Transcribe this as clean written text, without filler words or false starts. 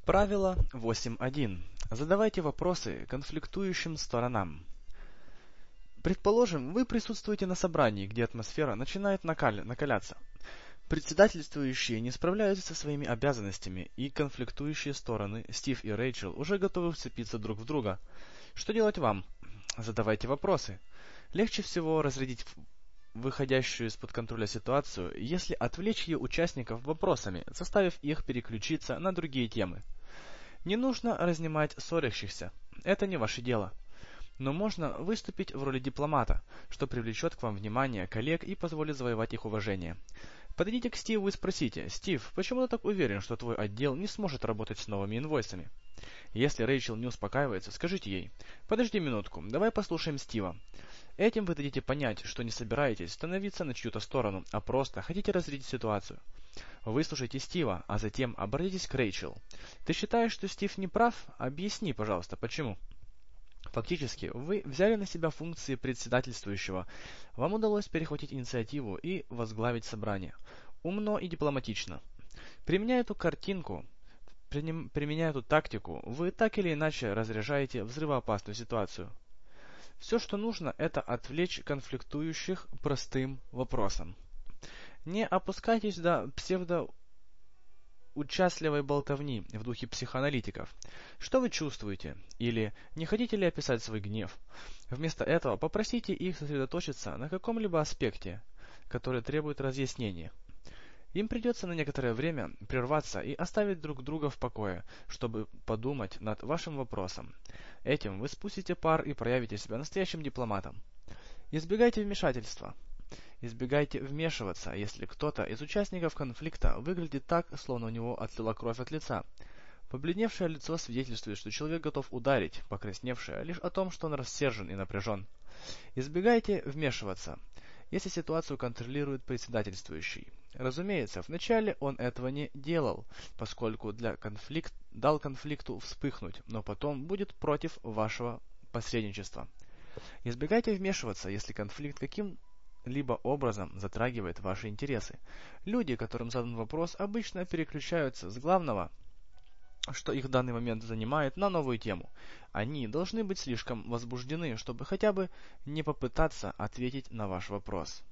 Правило 8.1. Задавайте вопросы конфликтующим сторонам. Предположим, вы присутствуете на собрании, где атмосфера начинает накаляться. Председательствующие не справляются со своими обязанностями, и конфликтующие стороны, Стив и Рэйчел, уже готовы вцепиться друг в друга. Что делать вам? Задавайте вопросы. Легче всего разрядить выходящую из-под контроля ситуацию, если отвлечь ее участников вопросами, заставив их переключиться на другие темы. Не нужно разнимать ссорящихся, это не ваше дело. Но можно выступить в роли дипломата, что привлечет к вам внимание коллег и позволит завоевать их уважение. Подойдите к Стиву и спросите: «Стив, почему ты так уверен, что твой отдел не сможет работать с новыми инвойсами?» Если Рэйчел не успокаивается, скажите ей: «Подожди минутку, давай послушаем Стива». Этим вы дадите понять, что не собираетесь становиться на чью-то сторону, а просто хотите разрядить ситуацию. Выслушайте Стива, а затем обратитесь к Рэйчел. «Ты считаешь, что Стив не прав? Объясни, пожалуйста, почему?» Фактически, вы взяли на себя функции председательствующего. Вам удалось перехватить инициативу и возглавить собрание. Умно и дипломатично. Применяя эту тактику, вы так или иначе разряжаете взрывоопасную ситуацию. Все, что нужно, это отвлечь конфликтующих простым вопросом. Не опускайтесь до псевдоучастливой болтовни в духе психоаналитиков. Что вы чувствуете? Или не хотите ли описать свой гнев? Вместо этого попросите их сосредоточиться на каком-либо аспекте, который требует разъяснения. Им придется на некоторое время прерваться и оставить друг друга в покое, чтобы подумать над вашим вопросом. Этим вы спустите пар и проявите себя настоящим дипломатом. Избегайте вмешательства. Избегайте вмешиваться, если кто-то из участников конфликта выглядит так, словно у него отлила кровь от лица. Побледневшее лицо свидетельствует, что человек готов ударить, покрасневшее лишь о том, что он рассержен и напряжен. Избегайте вмешиваться, если ситуацию контролирует председательствующий. Разумеется, вначале он этого не делал, поскольку дал конфликту вспыхнуть, но потом будет против вашего посредничества. Избегайте вмешиваться, если конфликт каким-либо образом затрагивает ваши интересы. Люди, которым задан вопрос, обычно переключаются с главного, что их в данный момент занимает, на новую тему. Они должны быть слишком возбуждены, чтобы хотя бы не попытаться ответить на ваш вопрос.